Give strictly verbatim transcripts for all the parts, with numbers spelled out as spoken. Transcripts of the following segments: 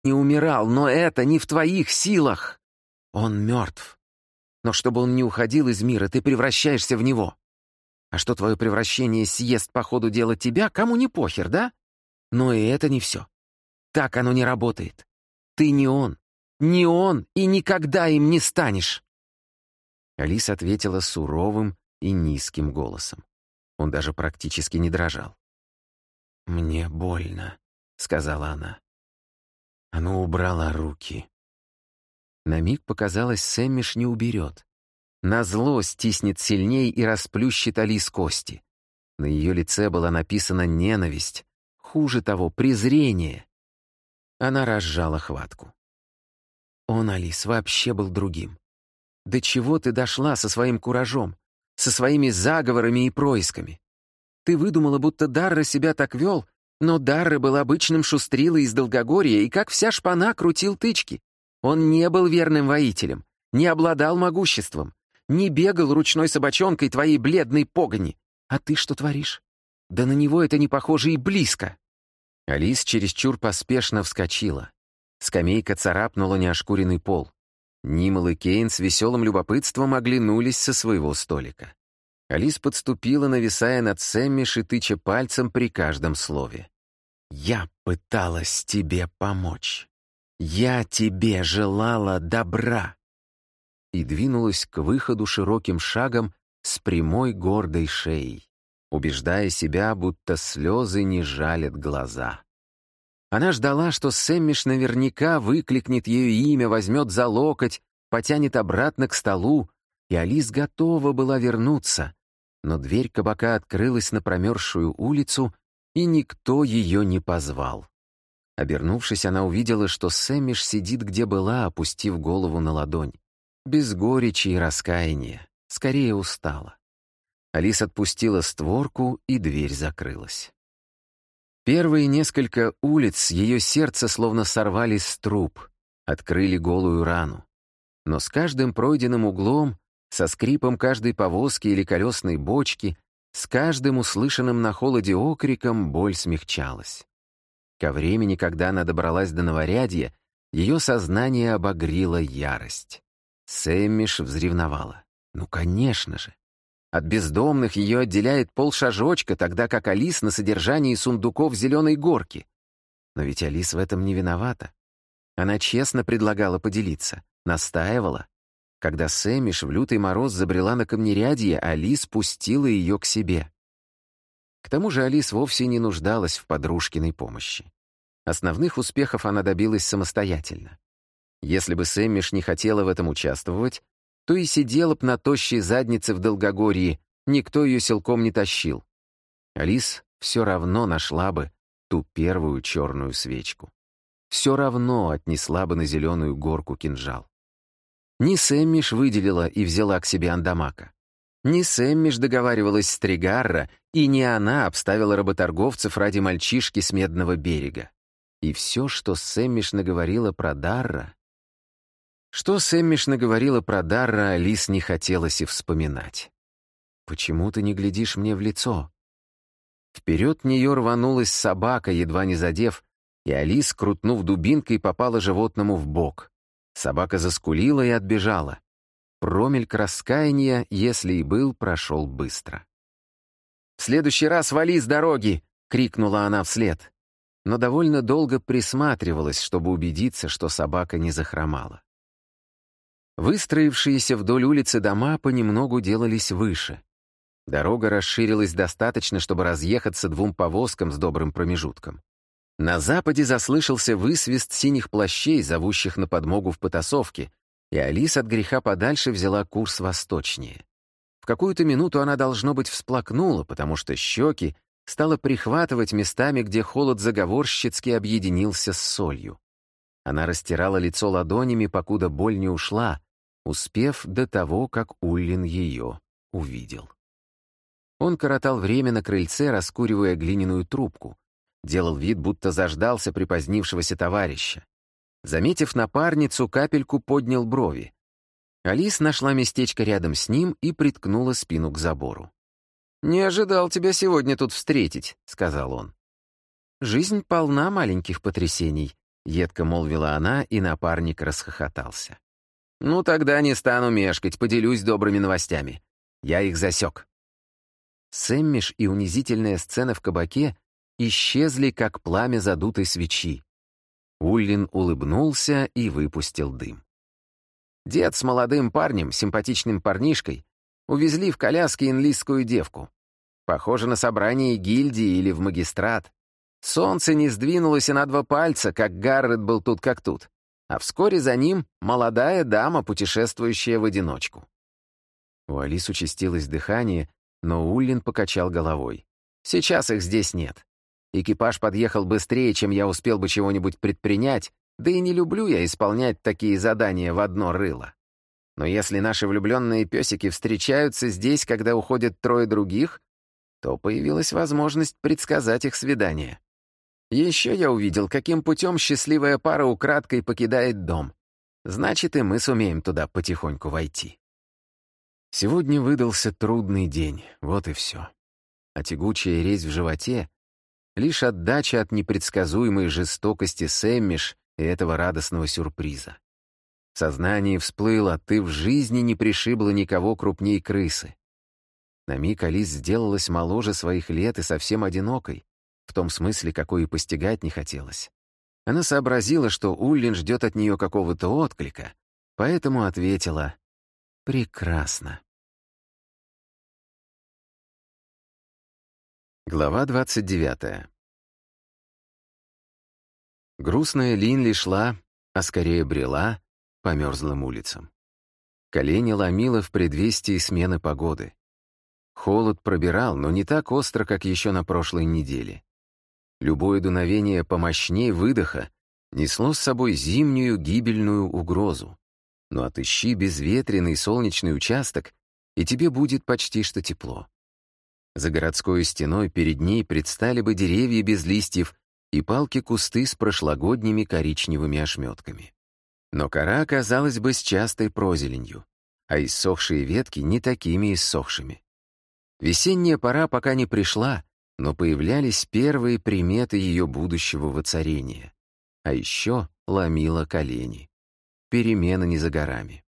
не умирал, но это не в твоих силах. Он мертв. Но чтобы он не уходил из мира, ты превращаешься в него. А что твое превращение съест по ходу дела тебя, кому не похер, да? Но и это не все. Так оно не работает. Ты не он. Не он и никогда им не станешь. Алис ответила суровым и низким голосом. Он даже практически не дрожал. «Мне больно», — сказала она. Она убрала руки. На миг показалось, Сэммиш не уберет. Назло стиснет сильней и расплющит Алис кости. На ее лице была написана ненависть, хуже того, презрение. Она разжала хватку. Он, Алис, вообще был другим. До чего ты дошла со своим куражом, со своими заговорами и происками? Ты выдумала, будто Дарра себя так вел, но Дарра был обычным шустрилой из Долгогорья и как вся шпана крутил тычки. Он не был верным воителем, не обладал могуществом, не бегал ручной собачонкой твоей бледной погони. А ты что творишь? Да на него это не похоже и близко. Алис чересчур поспешно вскочила. Скамейка царапнула неошкуренный пол. Нимал и Кейн с веселым любопытством оглянулись со своего столика. Алис подступила, нависая над Сэммиш и тыча пальцем при каждом слове. «Я пыталась тебе помочь. Я тебе желала добра!» И двинулась к выходу широким шагом с прямой гордой шеей, убеждая себя, будто слезы не жалят глаза. Она ждала, что Сэммиш наверняка выкликнет ее имя, возьмет за локоть, потянет обратно к столу, и Алис готова была вернуться, но дверь кабака открылась на промерзшую улицу, и никто ее не позвал. Обернувшись, она увидела, что Сэммиш сидит, где была, опустив голову на ладонь. Без горечи и раскаяния, скорее устала. Алис отпустила створку, и дверь закрылась. Первые несколько улиц ее сердце словно сорвали с труб, открыли голую рану. Но с каждым пройденным углом, со скрипом каждой повозки или колесной бочки, с каждым услышанным на холоде окриком боль смягчалась. Ко времени, когда она добралась до Новорядья, ее сознание обогрело ярость. Сэммиш взревновала. Ну, конечно же. От бездомных ее отделяет полшажочка, тогда как Алис на содержании сундуков зеленой горки. Но ведь Алис в этом не виновата. Она честно предлагала поделиться, настаивала. Когда Сэммиш в лютый мороз забрела на камнерядье, Алис пустила ее к себе. К тому же Алис вовсе не нуждалась в подружкиной помощи. Основных успехов она добилась самостоятельно. Если бы Сэммиш не хотела в этом участвовать, то и сидела б на тощей заднице в Долгогорье, никто ее силком не тащил. Алис все равно нашла бы ту первую черную свечку. Все равно отнесла бы на зеленую горку кинжал. Не Сэммиш выделила и взяла к себе Андамака. Не Сэммиш договаривалась с Тригарра, и не она обставила работорговцев ради мальчишки с Медного берега. И все, что Сэммиш наговорила про Дарра... Что Сэммиш наговорила про Дарра, Алис не хотелось и вспоминать. «Почему ты не глядишь мне в лицо?» Вперед нее рванулась собака, едва не задев, и Алис, крутнув дубинкой, попала животному в бок. Собака заскулила и отбежала. Промельк раскаяния, если и был, прошел быстро. «В следующий раз вали с дороги!» — крикнула она вслед. Но довольно долго присматривалась, чтобы убедиться, что собака не захромала. Выстроившиеся вдоль улицы дома понемногу делались выше. Дорога расширилась достаточно, чтобы разъехаться двум повозкам с добрым промежутком. На западе заслышался высвист синих плащей, зовущих на подмогу в потасовке, и Алис от греха подальше взяла курс восточнее. В какую-то минуту она, должно быть, всплакнула, потому что щеки стала прихватывать местами, где холод заговорщицки объединился с солью. Она растирала лицо ладонями, покуда боль не ушла, успев до того, как Уллин ее увидел. Он коротал время на крыльце, раскуривая глиняную трубку, делал вид, будто заждался припозднившегося товарища. Заметив напарницу, Капельку поднял брови. Алис нашла местечко рядом с ним и приткнула спину к забору. «Не ожидал тебя сегодня тут встретить», — сказал он. «Жизнь полна маленьких потрясений», — едко молвила она, и напарник расхохотался. «Ну, тогда не стану мешкать, поделюсь добрыми новостями. Я их засек». Сэммиш и унизительная сцена в кабаке исчезли, как пламя задутой свечи. Уллин улыбнулся и выпустил дым. Дед с молодым парнем, симпатичным парнишкой, увезли в коляске инлистскую девку. Похоже на собрание гильдии или в магистрат. Солнце не сдвинулось и на два пальца, как Гаррет был тут как тут. А вскоре за ним молодая дама, путешествующая в одиночку. У Алис участилось дыхание, но Уллин покачал головой. «Сейчас их здесь нет. Экипаж подъехал быстрее, чем я успел бы чего-нибудь предпринять, да и не люблю я исполнять такие задания в одно рыло. Но если наши влюбленные песики встречаются здесь, когда уходят трое других, то появилась возможность предсказать их свидание. Еще я увидел, каким путем счастливая пара украдкой покидает дом. Значит, и мы сумеем туда потихоньку войти». Сегодня выдался трудный день, вот и все. А тягучая резь в животе — лишь отдача от непредсказуемой жестокости Сэммиш и этого радостного сюрприза. В сознании всплыло: ты в жизни не пришибла никого крупней крысы. На миг Алис сделалась моложе своих лет и совсем одинокой, в том смысле, какой и постигать не хотелось. Она сообразила, что Уллин ждет от нее какого-то отклика, поэтому ответила: «Прекрасно». Глава двадцать девятая. Грустная Линли шла, а скорее брела, по мерзлым улицам. Колени ломило в предвестии смены погоды. Холод пробирал, но не так остро, как еще на прошлой неделе. Любое дуновение помощней выдоха несло с собой зимнюю гибельную угрозу. Но отыщи безветренный солнечный участок, и тебе будет почти что тепло. За городской стеной перед ней предстали бы деревья без листьев и палки-кусты с прошлогодними коричневыми ошметками. Но кора оказалась бы с частой прозеленью, а иссохшие ветки не такими иссохшими. Весенняя пора пока не пришла, но появлялись первые приметы ее будущего воцарения. А еще ломило колени. Перемена не за горами.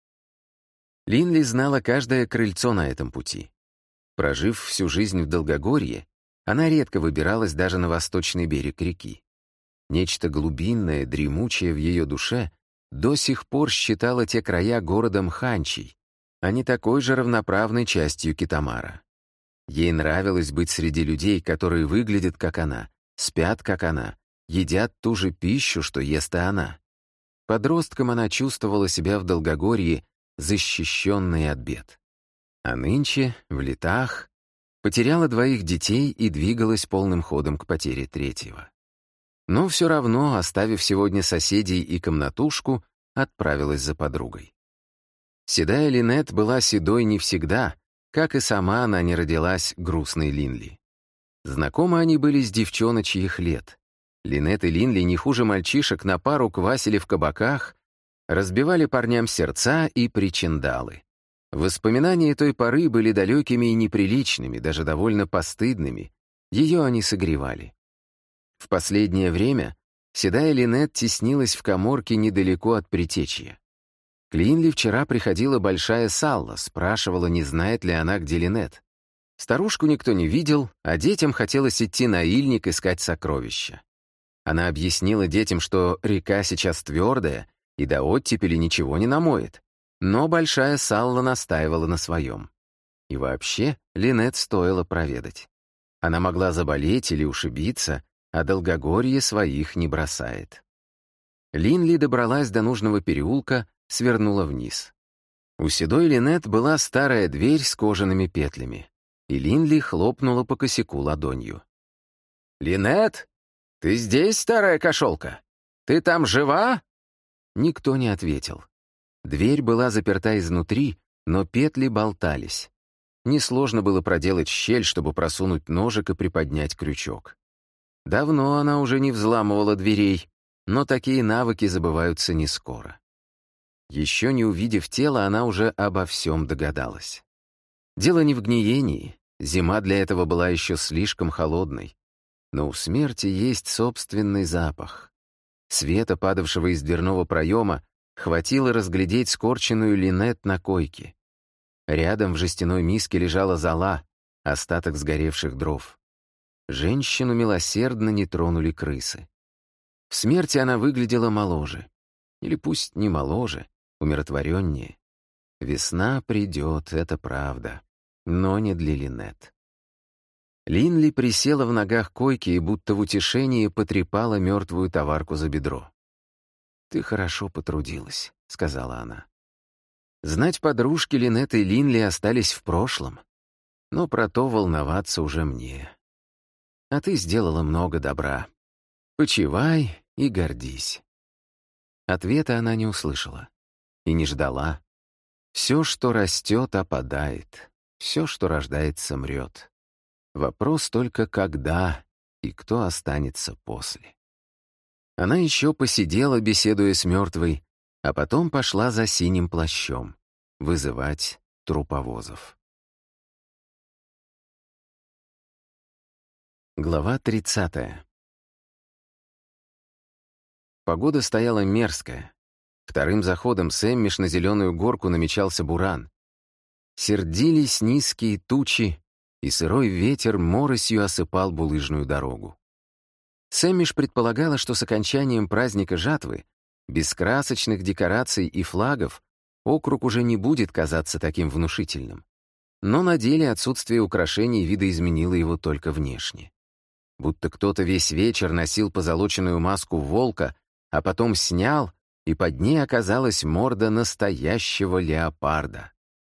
Линли знала каждое крыльцо на этом пути. Прожив всю жизнь в Долгогорье, она редко выбиралась даже на восточный берег реки. Нечто глубинное, дремучее в ее душе до сих пор считало те края городом Ханчей, а не такой же равноправной частью Китамара. Ей нравилось быть среди людей, которые выглядят как она, спят как она, едят ту же пищу, что ест и она. Подростком она чувствовала себя в Долгогорье защищенной от бед. А нынче, в летах, потеряла двоих детей и двигалась полным ходом к потере третьего. Но все равно, оставив сегодня соседей и комнатушку, отправилась за подругой. Седая Линет была седой не всегда, как и сама она не родилась грустной Линли. Знакомы они были с девчоночьих лет. Линет и Линли не хуже мальчишек на пару квасили в кабаках, разбивали парням сердца и причиндалы. Воспоминания той поры были далекими и неприличными, даже довольно постыдными. Ее они согревали. В последнее время седая Линет теснилась в каморке недалеко от Притечья. К Линли вчера приходила большая Салла, спрашивала, не знает ли она, где Линет. Старушку никто не видел, а детям хотелось идти на Ильник искать сокровища. Она объяснила детям, что река сейчас твердая, и до оттепели ничего не намоет. Но большая Салла настаивала на своем. И вообще Линет стоило проведать. Она могла заболеть или ушибиться, а Долгогорье своих не бросает. Линли добралась до нужного переулка, свернула вниз. У седой Линет была старая дверь с кожаными петлями, и Линли хлопнула по косяку ладонью. «Линет, ты здесь, старая кошелка? Ты там жива?» Никто не ответил. Дверь была заперта изнутри, но петли болтались. Несложно было проделать щель, чтобы просунуть ножик и приподнять крючок. Давно она уже не взламывала дверей, но такие навыки забываются не скоро. Еще не увидев тело, она уже обо всем догадалась. Дело не в гниении, зима для этого была еще слишком холодной. Но у смерти есть собственный запах. Света, падавшего из дверного проема, хватило разглядеть скорченную Линет на койке. Рядом в жестяной миске лежала зола, остаток сгоревших дров. Женщину милосердно не тронули крысы. В смерти она выглядела моложе. Или пусть не моложе, умиротвореннее. Весна придет, это правда, но не для Линет. Линли присела в ногах койки и будто в утешении потрепала мертвую товарку за бедро. «Ты хорошо потрудилась», — сказала она. Знать подружки Линет и Линли остались в прошлом, но про то волноваться уже мне. А ты сделала много добра. Почивай и гордись. Ответа она не услышала и не ждала. Все, что растет, опадает. Все, что рождается, мрет. Вопрос только когда и кто останется после. Она еще посидела, беседуя с мертвой, а потом пошла за синим плащом вызывать труповозов. Глава тридцатая. Погода стояла мерзкая. Вторым заходом Сэммиш на зеленую горку намечался буран. Сердились низкие тучи, и сырой ветер моросью осыпал булыжную дорогу. Сэммиш предполагала, что с окончанием праздника жатвы, без красочных декораций и флагов, округ уже не будет казаться таким внушительным. Но на деле отсутствие украшений видоизменило его только внешне. Будто кто-то весь вечер носил позолоченную маску волка, а потом снял, и под ней оказалась морда настоящего леопарда.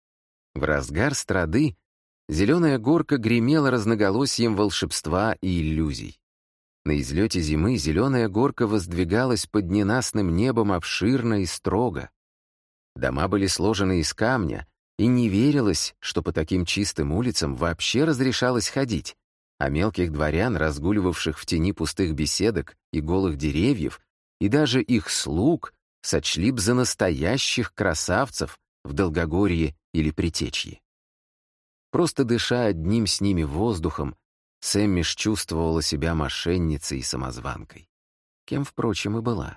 В разгар страды зеленая горка гремела разноголосием волшебства и иллюзий. На излете зимы зеленая горка воздвигалась под ненастным небом обширно и строго. Дома были сложены из камня, и не верилось, что по таким чистым улицам вообще разрешалось ходить, а мелких дворян, разгуливавших в тени пустых беседок и голых деревьев, и даже их слуг сочли б за настоящих красавцев в Долгогорье или Притечье. Просто дыша одним с ними воздухом, Сэммиш чувствовала себя мошенницей и самозванкой. Кем, впрочем, и была.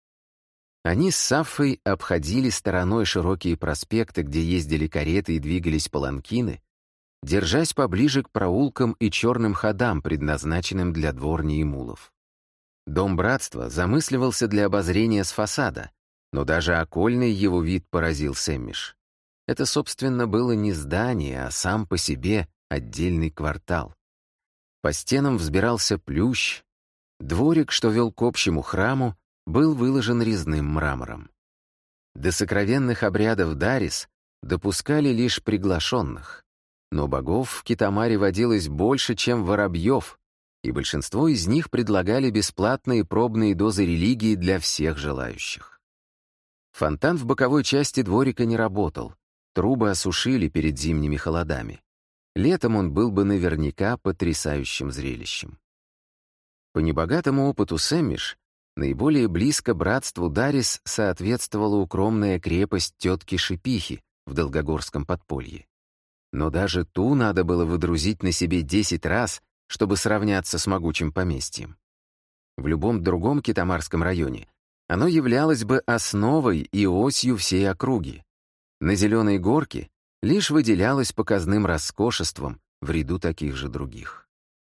Они с Саффой обходили стороной широкие проспекты, где ездили кареты и двигались паланкины, держась поближе к проулкам и черным ходам, предназначенным для дворни и мулов. Дом братства замысливался для обозрения с фасада, но даже окольный его вид поразил Сэммиш. Это, собственно, было не здание, а сам по себе отдельный квартал. По стенам взбирался плющ, дворик, что вел к общему храму, был выложен резным мрамором. До сокровенных обрядов Дарис допускали лишь приглашенных, но богов в Китамаре водилось больше, чем воробьев, и большинство из них предлагали бесплатные пробные дозы религии для всех желающих. Фонтан в боковой части дворика не работал, трубы осушили перед зимними холодами. Летом он был бы наверняка потрясающим зрелищем. По небогатому опыту Сэммиш, наиболее близко братству Дарис соответствовала укромная крепость тетки Шипихи в Долгогорском подполье. Но даже ту надо было выдрузить на себе десять раз, чтобы сравняться с могучим поместьем. В любом другом Китамарском районе оно являлось бы основой и осью всей округи. На Зеленой горке лишь выделялось показным роскошеством в ряду таких же других.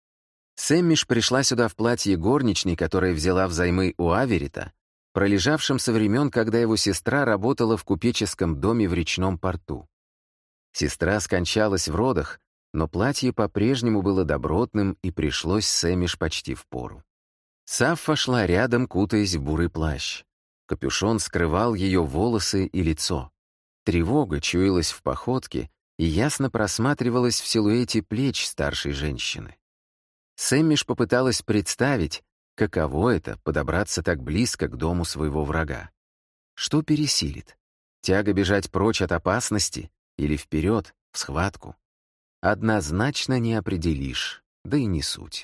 Сэммиш пришла сюда в платье горничной, которое взяла взаймы у Аверита, пролежавшем со времен, когда его сестра работала в купеческом доме в речном порту. Сестра скончалась в родах, но платье по-прежнему было добротным и пришлось Сэммиш почти впору. Саффа шла рядом, кутаясь в бурый плащ. Капюшон скрывал ее волосы и лицо. Тревога чуялась в походке и ясно просматривалась в силуэте плеч старшей женщины. Сэммиш попыталась представить, каково это — подобраться так близко к дому своего врага. Что пересилит? Тяга бежать прочь от опасности или вперед, в схватку? Однозначно не определишь, да и не суть.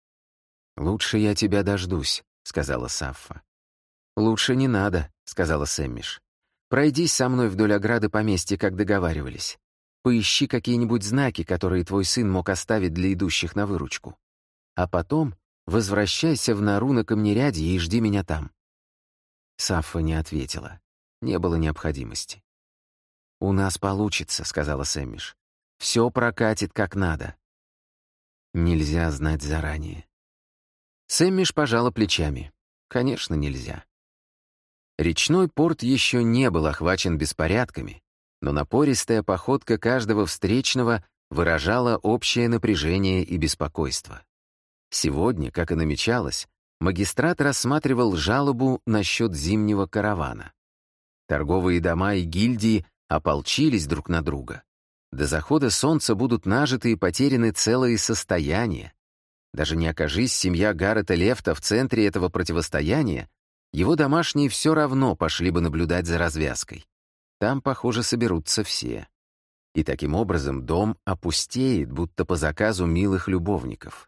«Лучше я тебя дождусь», — сказала Саффа. «Лучше не надо», — сказала Сэммиш. «Пройдись со мной вдоль ограды поместья, как договаривались. Поищи какие-нибудь знаки, которые твой сын мог оставить для идущих на выручку. А потом возвращайся в нору на камнеряде и жди меня там. Саффа не ответила. Не было необходимости. «У нас получится», — сказала Сэммиш. «Все прокатит как надо». Нельзя знать заранее. Сэммиш пожала плечами. Конечно, нельзя. Речной порт еще не был охвачен беспорядками, но напористая походка каждого встречного выражала общее напряжение и беспокойство. Сегодня, как и намечалось, магистрат рассматривал жалобу насчет зимнего каравана. Торговые дома и гильдии ополчились друг на друга. До захода солнца будут нажиты и потеряны целые состояния. Даже не окажись семья Гаррета Лефта в центре этого противостояния, его домашние все равно пошли бы наблюдать за развязкой. Там, похоже, соберутся все. И таким образом дом опустеет, будто по заказу милых любовников.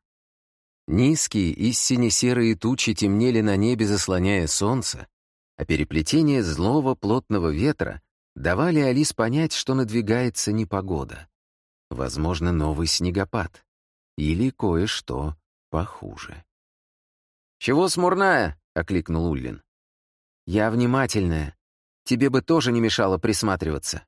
Низкие и сине-серые тучи темнели на небе, заслоняя солнце, а переплетение злого плотного ветра давали Алис понять, что надвигается непогода. Возможно, новый снегопад. Или кое-что похуже. «Чего смурная?» — окликнул Уллин. «Я внимательная. Тебе бы тоже не мешало присматриваться».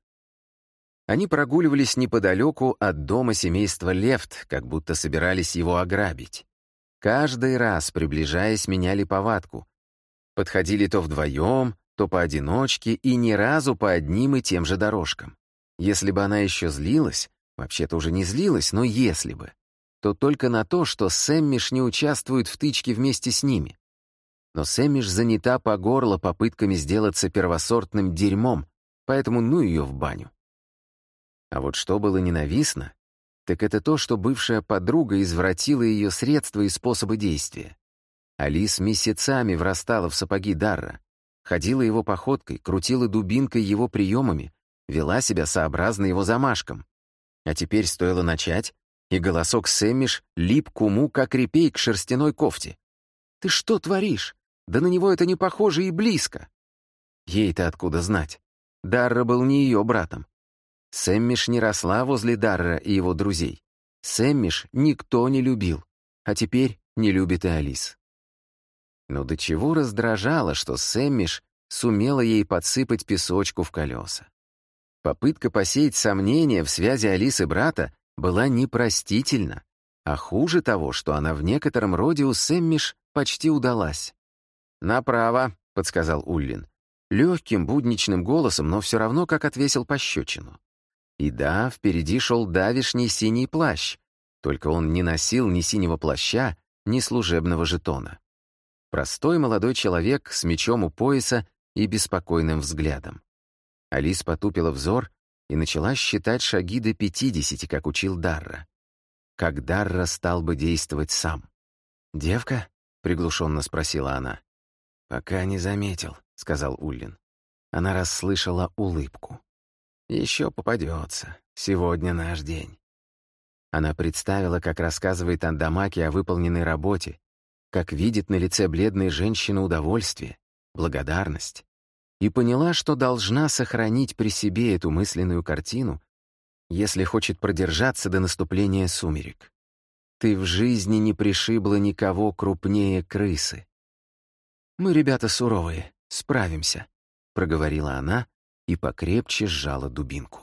Они прогуливались неподалеку от дома семейства Лефт, как будто собирались его ограбить. Каждый раз, приближаясь, меняли повадку. Подходили то вдвоем, то поодиночке и ни разу по одним и тем же дорожкам. Если бы она еще злилась, вообще-то уже не злилась, но если бы, то только на то, что Сэммиш не участвует в тычке вместе с ними. Но Сэммиш занята по горло попытками сделаться первосортным дерьмом, поэтому ну ее в баню. А вот что было ненавистно, так это то, что бывшая подруга извратила ее средства и способы действия. Алис месяцами врастала в сапоги Дарра, ходила его походкой, крутила дубинкой его приемами, вела себя сообразно его замашкам. А теперь стоило начать, и голосок Сэммиш лип к уму, как репей к шерстяной кофте. «Ты что творишь? Да на него это не похоже и близко!» Ей-то откуда знать? Дарра был не ее братом. Сэммиш не росла возле Дарра и его друзей. Сэммиш никто не любил, а теперь не любит и Алис. Но до чего раздражало, что Сэммиш сумела ей подсыпать песочку в колеса. Попытка посеять сомнения в связи Алис и брата была непростительна, а хуже того, что она в некотором роде у Сэммиш почти удалась. «Направо», — подсказал Уллин. Легким, будничным голосом, но все равно как отвесил пощечину. И да, впереди шел давишний синий плащ, только он не носил ни синего плаща, ни служебного жетона. Простой молодой человек с мечом у пояса и беспокойным взглядом. Алис потупила взор и начала считать шаги до пятидесяти, как учил Дарра. Как Дарра стал бы действовать сам. «Девка?» — приглушенно спросила она. «Пока не заметил», — сказал Уллин. Она расслышала улыбку. «Еще попадется. Сегодня наш день». Она представила, как рассказывает Андамаке о выполненной работе, как видит на лице бледной женщины удовольствие, благодарность, и поняла, что должна сохранить при себе эту мысленную картину, если хочет продержаться до наступления сумерек. Ты в жизни не пришибла никого крупнее крысы. «Мы, ребята, суровые, справимся», — проговорила она и покрепче сжала дубинку.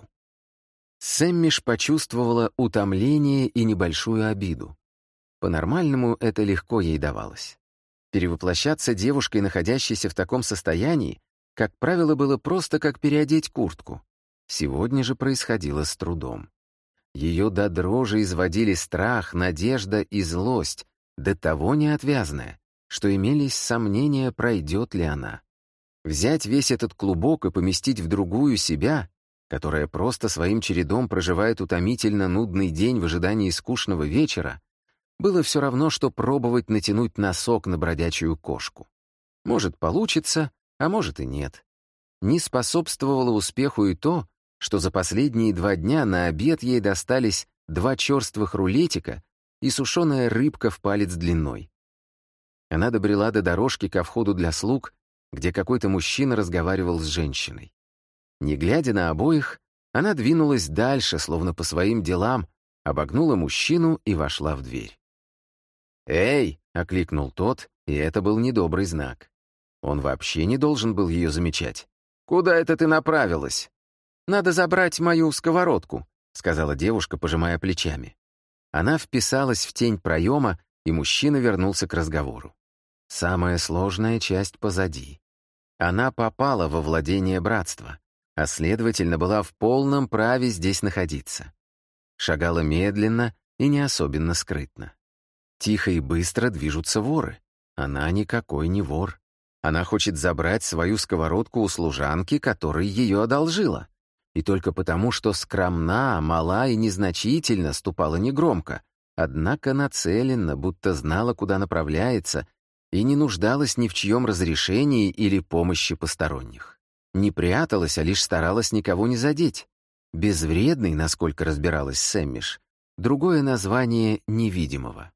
Сэммиш почувствовала утомление и небольшую обиду. По-нормальному это легко ей давалось. Перевоплощаться девушкой, находящейся в таком состоянии, как правило, было просто как переодеть куртку. Сегодня же происходило с трудом. Ее до дрожи изводили страх, надежда и злость, до того неотвязная, что имелись сомнения, пройдет ли она. Взять весь этот клубок и поместить в другую себя, которая просто своим чередом проживает утомительно нудный день в ожидании скучного вечера, было все равно, что пробовать натянуть носок на бродячую кошку. Может, получится, а может и нет. Не способствовало успеху и то, что за последние два дня на обед ей достались два черствых рулетика и сушеная рыбка в палец длиной. Она добрела до дорожки ко входу для слуг, где какой-то мужчина разговаривал с женщиной. Не глядя на обоих, она двинулась дальше, словно по своим делам, обогнула мужчину и вошла в дверь. «Эй!» — окликнул тот, и это был недобрый знак. Он вообще не должен был ее замечать. «Куда это ты направилась?» «Надо забрать мою сковородку», — сказала девушка, пожимая плечами. Она вписалась в тень проема, и мужчина вернулся к разговору. Самая сложная часть позади. Она попала во владение братства, а следовательно, была в полном праве здесь находиться. Шагала медленно и не особенно скрытно. Тихо и быстро движутся воры. Она никакой не вор. Она хочет забрать свою сковородку у служанки, которая ее одолжила. И только потому, что скромна, мала и незначительно, ступала негромко, однако нацеленно, будто знала, куда направляется, и не нуждалась ни в чьем разрешении или помощи посторонних. Не пряталась, а лишь старалась никого не задеть. Безвредный, насколько разбиралась Сэммиш, другое название невидимого.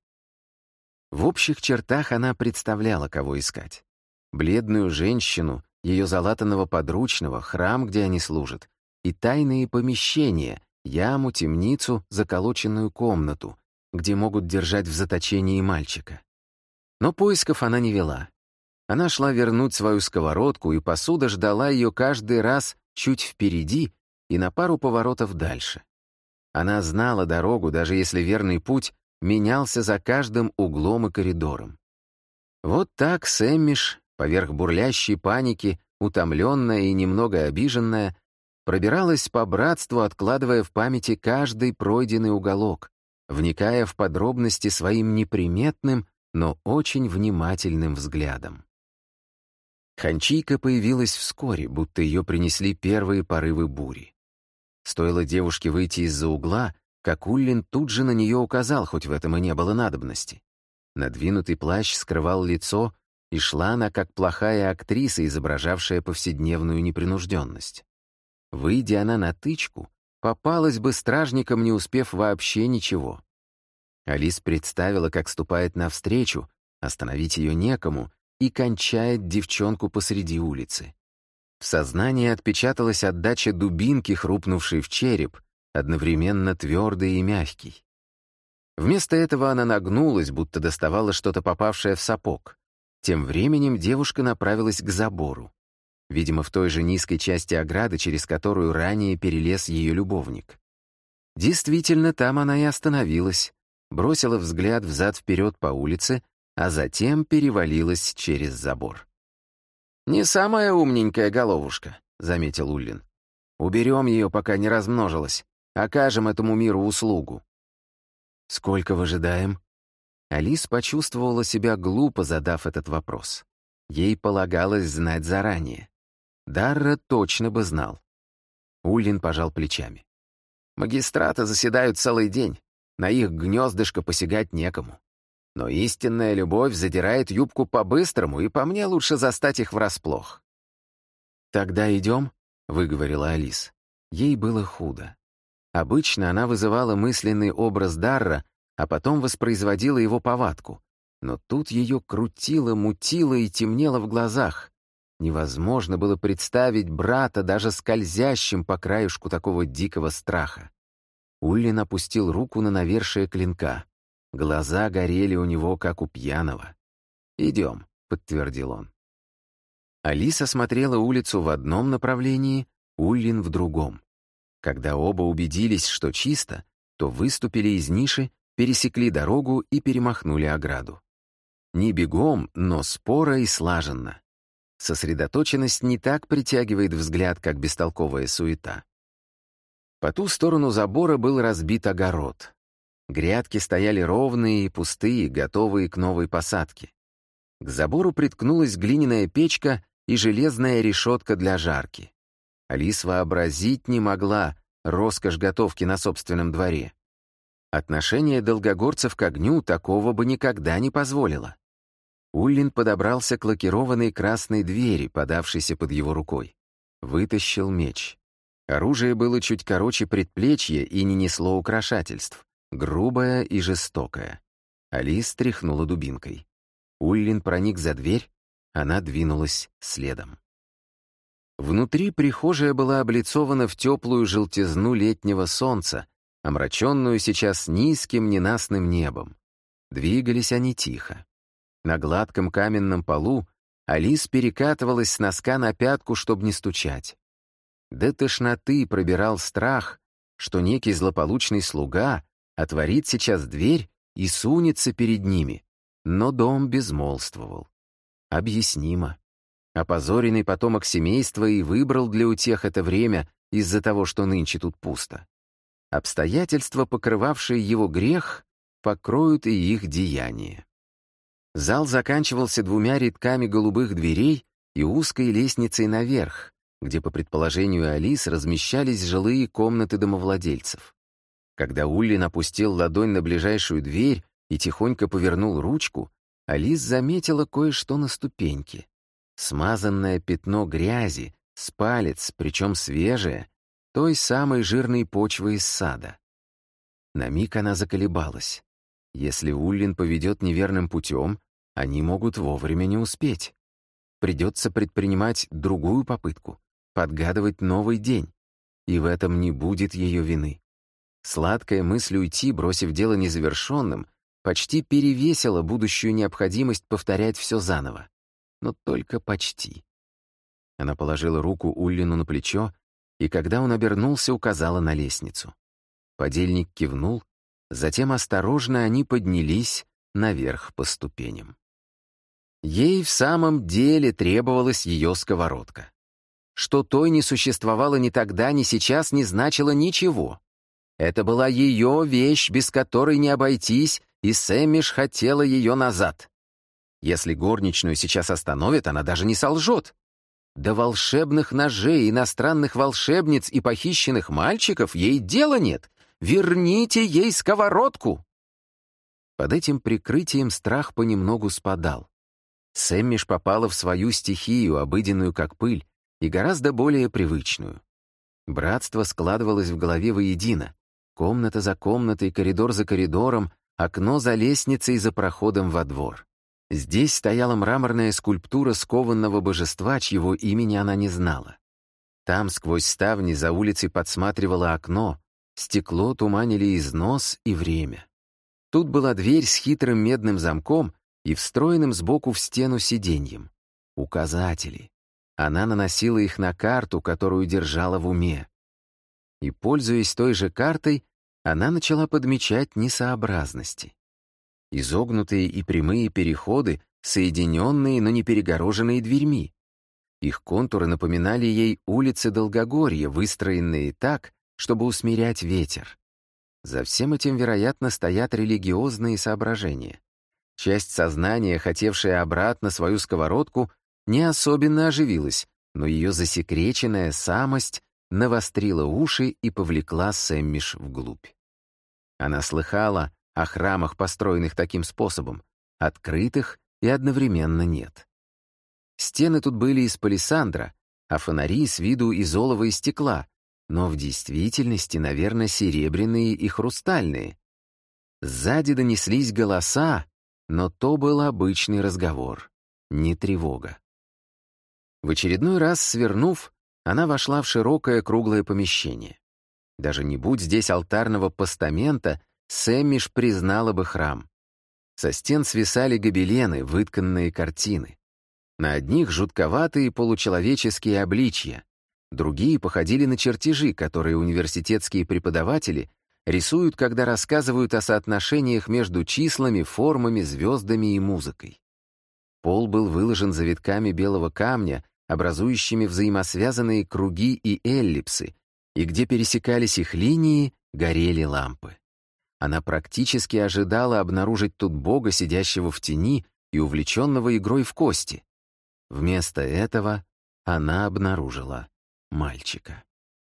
В общих чертах она представляла, кого искать. Бледную женщину, ее залатанного подручного, храм, где они служат, и тайные помещения, яму, темницу, заколоченную комнату, где могут держать в заточении мальчика. Но поисков она не вела. Она шла вернуть свою сковородку, и посуда ждала ее каждый раз чуть впереди и на пару поворотов дальше. Она знала дорогу, даже если верный путь менялся за каждым углом и коридором. Вот так Сэммиш, поверх бурлящей паники, утомленная и немного обиженная, пробиралась по братству, откладывая в памяти каждый пройденный уголок, вникая в подробности своим неприметным, но очень внимательным взглядом. Ханчийка появилась вскоре, будто ее принесли первые порывы бури. Стоило девушке выйти из-за угла, как Уллин тут же на нее указал, хоть в этом и не было надобности. Надвинутый плащ скрывал лицо, и шла она как плохая актриса, изображавшая повседневную непринужденность. Выйдя она на тычку, попалась бы стражникам, не успев вообще ничего. Алис представила, как ступает навстречу, остановить ее некому, и кончает девчонку посреди улицы. В сознании отпечаталась отдача дубинки, хрупнувшей в череп, одновременно твердый и мягкий. Вместо этого она нагнулась, будто доставала что-то, попавшее в сапог. Тем временем девушка направилась к забору. Видимо, в той же низкой части ограды, через которую ранее перелез ее любовник. Действительно, там она и остановилась, бросила взгляд взад-вперед по улице, а затем перевалилась через забор. «Не самая умненькая головушка», — заметил Уллин. «Уберем ее, пока не размножилась. Окажем этому миру услугу». «Сколько выжидаем?» Алис почувствовала себя глупо, задав этот вопрос. Ей полагалось знать заранее. Дарра точно бы знал. Уллин пожал плечами. «Магистраты заседают целый день. На их гнездышко посягать некому. Но истинная любовь задирает юбку по-быстрому, и по мне лучше застать их врасплох». «Тогда идем?» — выговорила Алис. Ей было худо. Обычно она вызывала мысленный образ Дарра, а потом воспроизводила его повадку. Но тут ее крутило, мутило и темнело в глазах. Невозможно было представить брата даже скользящим по краешку такого дикого страха. Уллин опустил руку на навершие клинка. Глаза горели у него, как у пьяного. «Идем», — подтвердил он. Алиса смотрела улицу в одном направлении, Уллин — в другом. Когда оба убедились, что чисто, то выступили из ниши, пересекли дорогу и перемахнули ограду. Не бегом, но споро и слаженно. Сосредоточенность не так притягивает взгляд, как бестолковая суета. По ту сторону забора был разбит огород. Грядки стояли ровные и пустые, готовые к новой посадке. К забору приткнулась глиняная печка и железная решетка для жарки. Алис вообразить не могла роскошь готовки на собственном дворе. Отношение долгогорцев к огню такого бы никогда не позволило. Уллин подобрался к лакированной красной двери, подавшейся под его рукой. Вытащил меч. Оружие было чуть короче предплечья и не несло украшательств. Грубое и жестокое. Алис тряхнула дубинкой. Уллин проник за дверь, она двинулась следом. Внутри прихожая была облицована в теплую желтизну летнего солнца, омраченную сейчас низким ненастным небом. Двигались они тихо. На гладком каменном полу Алис перекатывалась с носка на пятку, чтобы не стучать. До тошноты пробирал страх, что некий злополучный слуга отворит сейчас дверь и сунется перед ними, но дом безмолвствовал. Объяснимо. Опозоренный потомок семейства и выбрал для утех это время из-за того, что нынче тут пусто. Обстоятельства, покрывавшие его грех, покроют и их деяния. Зал заканчивался двумя рядками голубых дверей и узкой лестницей наверх, где, по предположению Алис, размещались жилые комнаты домовладельцев. Когда Уллин опустил ладонь на ближайшую дверь и тихонько повернул ручку, Алис заметила кое-что на ступеньке. Смазанное пятно грязи, с палец, причем свежее, той самой жирной почвы из сада. На миг она заколебалась. Если Уллин поведет неверным путем, они могут вовремя не успеть. Придется предпринимать другую попытку, подгадывать новый день. И в этом не будет ее вины. Сладкая мысль уйти, бросив дело незавершенным, почти перевесила будущую необходимость повторять все заново. Но только почти. Она положила руку Уллину на плечо, и когда он обернулся, указала на лестницу. Подельник кивнул, затем осторожно они поднялись наверх по ступеням. Ей в самом деле требовалась ее сковородка. Что той не существовало ни тогда, ни сейчас, не значило ничего. Это была ее вещь, без которой не обойтись, и Сэммиш хотела ее назад. Если горничную сейчас остановят, она даже не солжет. До волшебных ножей, иностранных волшебниц и похищенных мальчиков ей дела нет. Верните ей сковородку!» Под этим прикрытием страх понемногу спадал. Сэммиш попала в свою стихию, обыденную как пыль, и гораздо более привычную. Братство складывалось в голове воедино. Комната за комнатой, коридор за коридором, окно за лестницей за проходом во двор. Здесь стояла мраморная скульптура скованного божества, чьего имени она не знала. Там сквозь ставни за улицей подсматривало окно, стекло туманили износ и время. Тут была дверь с хитрым медным замком и встроенным сбоку в стену сиденьем. Указатели. Она наносила их на карту, которую держала в уме. И, пользуясь той же картой, она начала подмечать несообразности. Изогнутые и прямые переходы, соединенные, но не перегороженные дверьми. Их контуры напоминали ей улицы Долгогорья, выстроенные так, чтобы усмирять ветер. За всем этим, вероятно, стоят религиозные соображения. Часть сознания, хотевшая обратно свою сковородку, не особенно оживилась, но ее засекреченная самость навострила уши и повлекла Сэммиш вглубь. Она слыхала о храмах, построенных таким способом, открытых и одновременно нет. Стены тут были из палисандра, а фонари с виду из олова и стекла, но в действительности, наверное, серебряные и хрустальные. Сзади донеслись голоса, но то был обычный разговор, не тревога. В очередной раз, свернув, она вошла в широкое круглое помещение. Даже не будь здесь алтарного постамента, Сэммиш признала бы храм. Со стен свисали гобелены, вытканные картины. На одних жутковатые получеловеческие обличья, другие походили на чертежи, которые университетские преподаватели рисуют, когда рассказывают о соотношениях между числами, формами, звездами и музыкой. Пол был выложен завитками белого камня, образующими взаимосвязанные круги и эллипсы, и где пересекались их линии, горели лампы. Она практически ожидала обнаружить тут Бога, сидящего в тени и увлеченного игрой в кости. Вместо этого она обнаружила мальчика.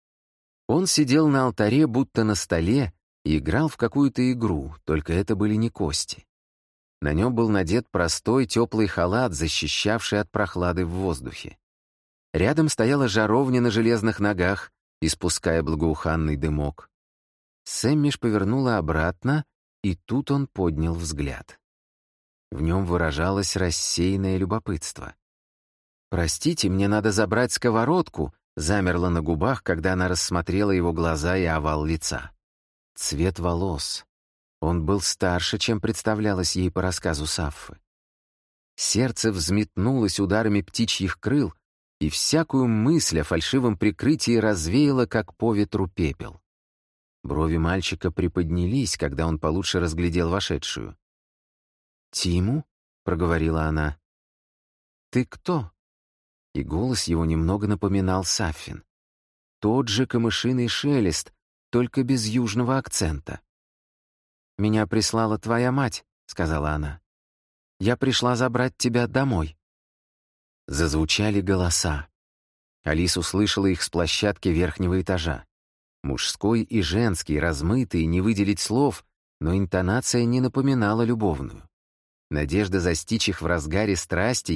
Он сидел на алтаре, будто на столе, и играл в какую-то игру, только это были не кости. На нем был надет простой теплый халат, защищавший от прохлады в воздухе. Рядом стояла жаровня на железных ногах, испуская благоуханный дымок. Сэммиш повернула обратно, и тут он поднял взгляд. В нем выражалось рассеянное любопытство. «Простите, мне надо забрать сковородку», замерла на губах, когда она рассмотрела его глаза и овал лица. Цвет волос. Он был старше, чем представлялось ей по рассказу Саффы. Сердце взметнулось ударами птичьих крыл, и всякую мысль о фальшивом прикрытии развеяло, как по ветру пепел. Брови мальчика приподнялись, когда он получше разглядел вошедшую. «Тиму?» — проговорила она. «Ты кто?» И голос его немного напоминал Саффин. Тот же камышиный шелест, только без южного акцента. «Меня прислала твоя мать», — сказала она. «Я пришла забрать тебя домой». Зазвучали голоса. Алис услышала их с площадки верхнего этажа. Мужской и женский, размытые, не выделить слов, но интонация не напоминала любовную. Надежда застичь их в разгаре страсти